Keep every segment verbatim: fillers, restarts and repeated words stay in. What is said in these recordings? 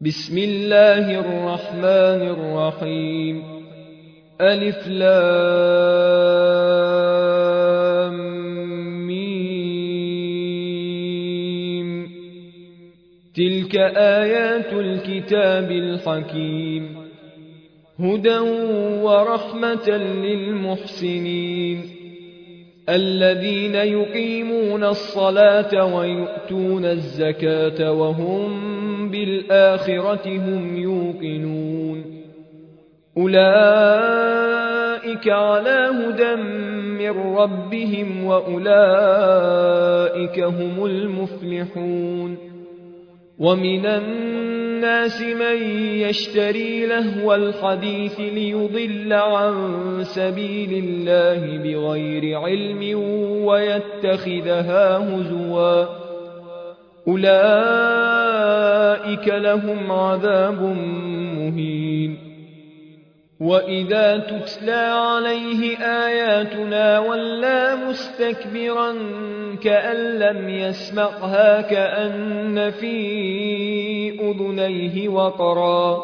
بسم الله الرحمن الرحيم ألف لام ميم تلك آيات الكتاب الحكيم هدى ورحمة للمحسنين الذين يقيمون الصلاة ويؤتون الزكاة وهم بالآخرة هم يوقنون أولئك على هدى من ربهم وأولئك هم المفلحون ومن الناس من يشتري لهو الحديث ليضل عن سبيل الله بغير علم ويتخذها هزوا أولئك لهم عذاب مهين وإذا تتلى عليه آياتنا ولى مستكبرا كأن لم يسمعها كأن في أذنيه وقرا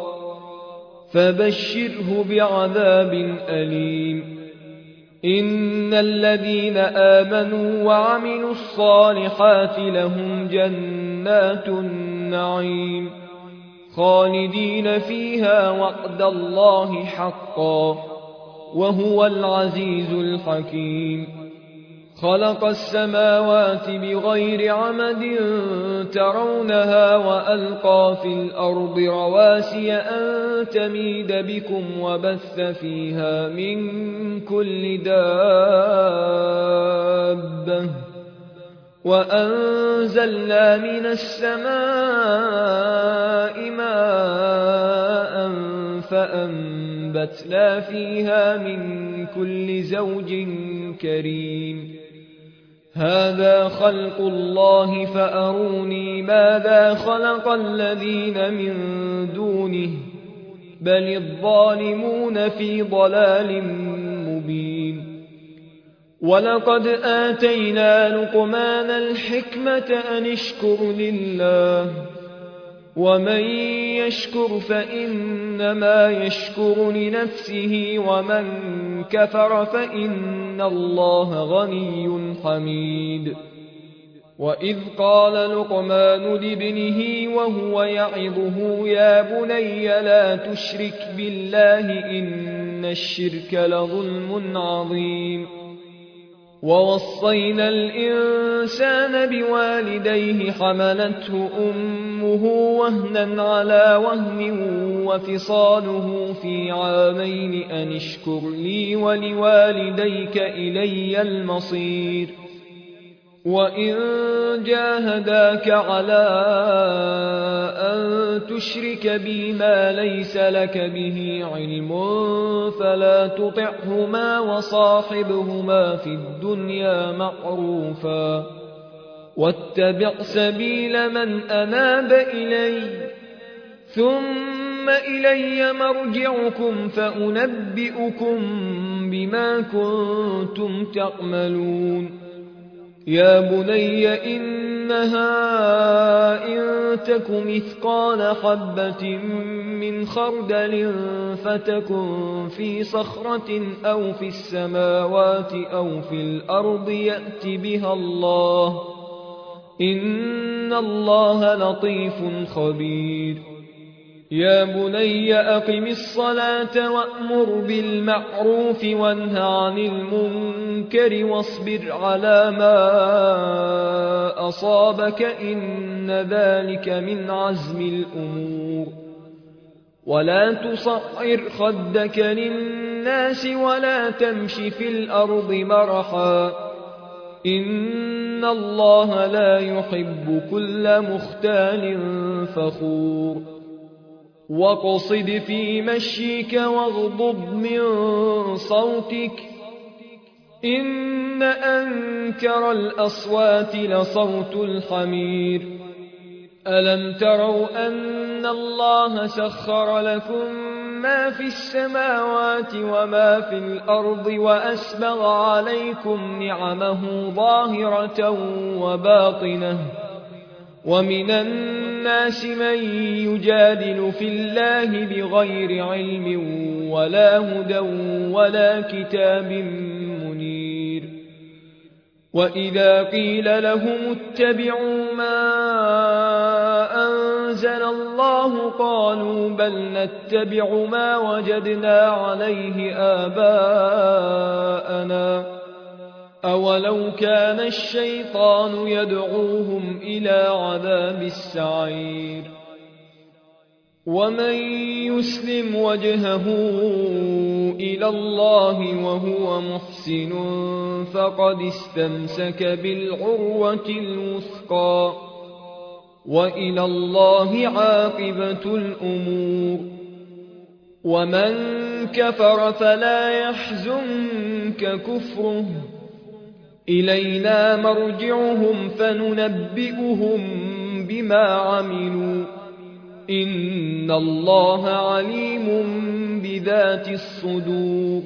فبشره بعذاب أليم إن الذين آمنوا وعملوا الصالحات لهم جنات النعيم خالدين فيها وعد الله حقا وهو العزيز الحكيم خلق السماوات بغير عمد ترونها وألقى في الأرض رواسي أن تميد بكم وبث فيها من كل دابة وأنزلنا من السماء ماء فأنبتنا فيها من كل زوج كريم هذا خلق الله فأروني ماذا خلق الذين من دونه بل الظالمون في ضلال مبين ولقد آتينا لقمان الحكمة أن اشكر لله ومن يشكر فإنما يشكر لنفسه ومن كفر فإن الله غني حميد وإذ قال لقمان لابنه وهو يعظه يا بني لا تشرك بالله إن الشرك لظلم عظيم ووصينا الإنسان بوالديه حملته أمه وهنا على وهن وفصاله في عامين أن اشكر لي ولوالديك إلي المصير وإن جاهداك على أن تشرك بي ما ليس لك به علم فلا تطعهما وصاحبهما في الدنيا معروفا واتبع سبيل من أناب إلي ثم إلي مرجعكم فأنبئكم بما كنتم تعملون يا بني إنها إن تك مثقال حبة من خردل فتكن في صخرة أو في السماوات أو في الأرض يأت بها الله إن الله لطيف خبير يا بني أقم الصلاة وأمر بالمعروف وانه عن المنكر واصبر على ما أصابك إن ذلك من عزم الأمور ولا تصعر خدك للناس ولا تمش في الأرض مرحا إن الله لا يحب كل مختال فخور واقصد في مشيك واغضض من صوتك إن أنكر الأصوات لصوت الحمير ألم تروا أن الله سخر لكم ما في السماوات وما في الأرض وأسبغ عليكم نعمه ظاهرة وباطنة ومن الناس من يجادل في الله بغير علم ولا هدى ولا كتاب منير. وإذا قيل لهم اتبعوا ما أنزل الله قالوا بل نتبع ما وجدنا عليه آباءنا أولو كان الشيطان يدعوهم إلى عذاب السعير. ومن يسلم وجهه إلى الله وهو محسن فقد استمسك بالعروة الوثقى وإلى الله عاقبة الأمور. ومن كفر فلا يحزنك كفره إلينا مرجعهم فننبئهم بما عملوا إن الله عليم بذات الصدور.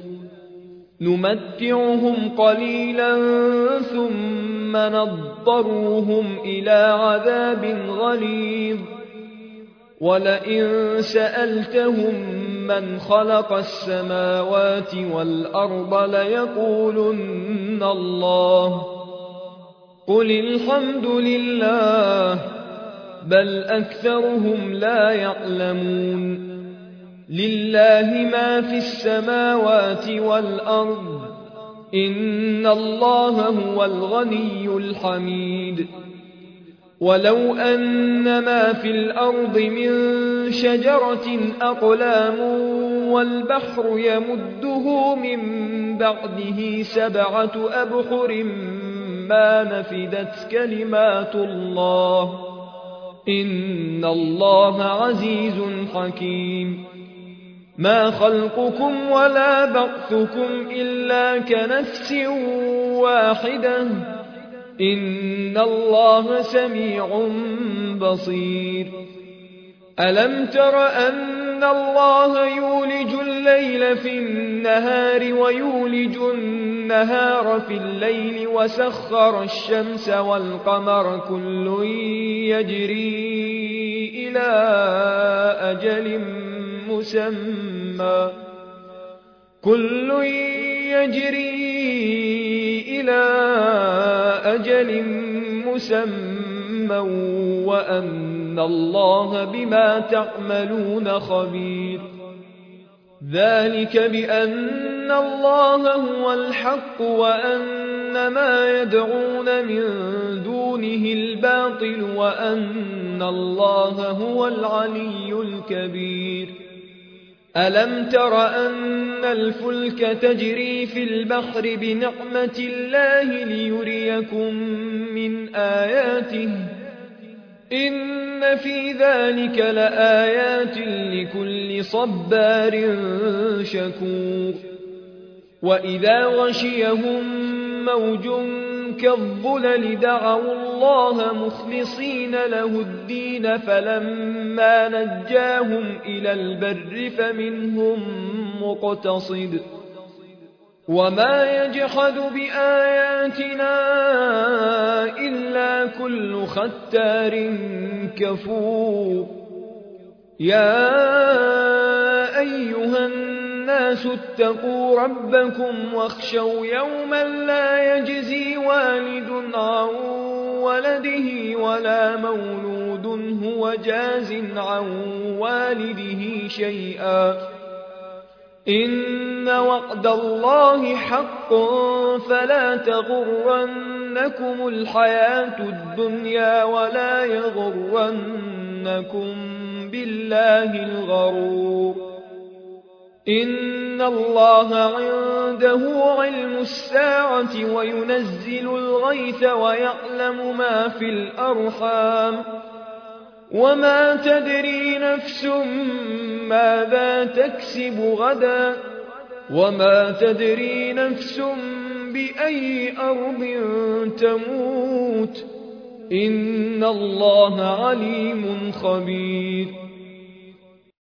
نمتعهم قليلا ثم نضطرهم إلى عذاب غليظ ولئن سألتهم من خلق السماوات والأرض ليقولن الله قل الحمد لله بل أكثرهم لا يعلمون. لله ما في السماوات والأرض إن الله هو الغني الحميد. ولو أن ما في الأرض من شجرة أقلام والبحر يمده من بعده سبعة أبحر ما نفدت كلمات الله إن الله عزيز حكيم. ما خلقكم ولا بعثكم إلا كنفس واحدة إن الله سميع بصير. ألم تر أن الله يولج الليل في النهار ويولج النهار في الليل وسخر الشمس والقمر كل يجري إلى أجل مسمى كل يجري إلى أجل مسمى وأن الله بما تعملون خبير. ذلك بأن الله هو الحق وأن ما يدعون من دونه الباطل وأن الله هو العلي الكبير. ألم تر أن الفلك تجري في البحر بنعمة الله ليريكم من آياته إن في ذلك لآيات لكل صبار شكور. وإذا غشيهم موج كالظلل دعوا الله مخلصين له الدين فلما نجاهم إلى البر فمنهم مقتصد وما يجحد بآياتنا إلا كل ختار كفور. يا أيها الناس اتقوا ربكم واخشوا يوما لا يجزي والد عن ولده ولا مولود هو جاز عن والده شيئا إن وعد الله حق فلا تغرنكم الحياة الدنيا ولا يغرنكم بالله الغرور. إن الله عنده علم الساعة وينزل الغيث ويعلم ما في الأرحام وما تدري نفس ماذا تكسب غدا وما تدري نفس بأي أرض تموت إن الله عليم خبير.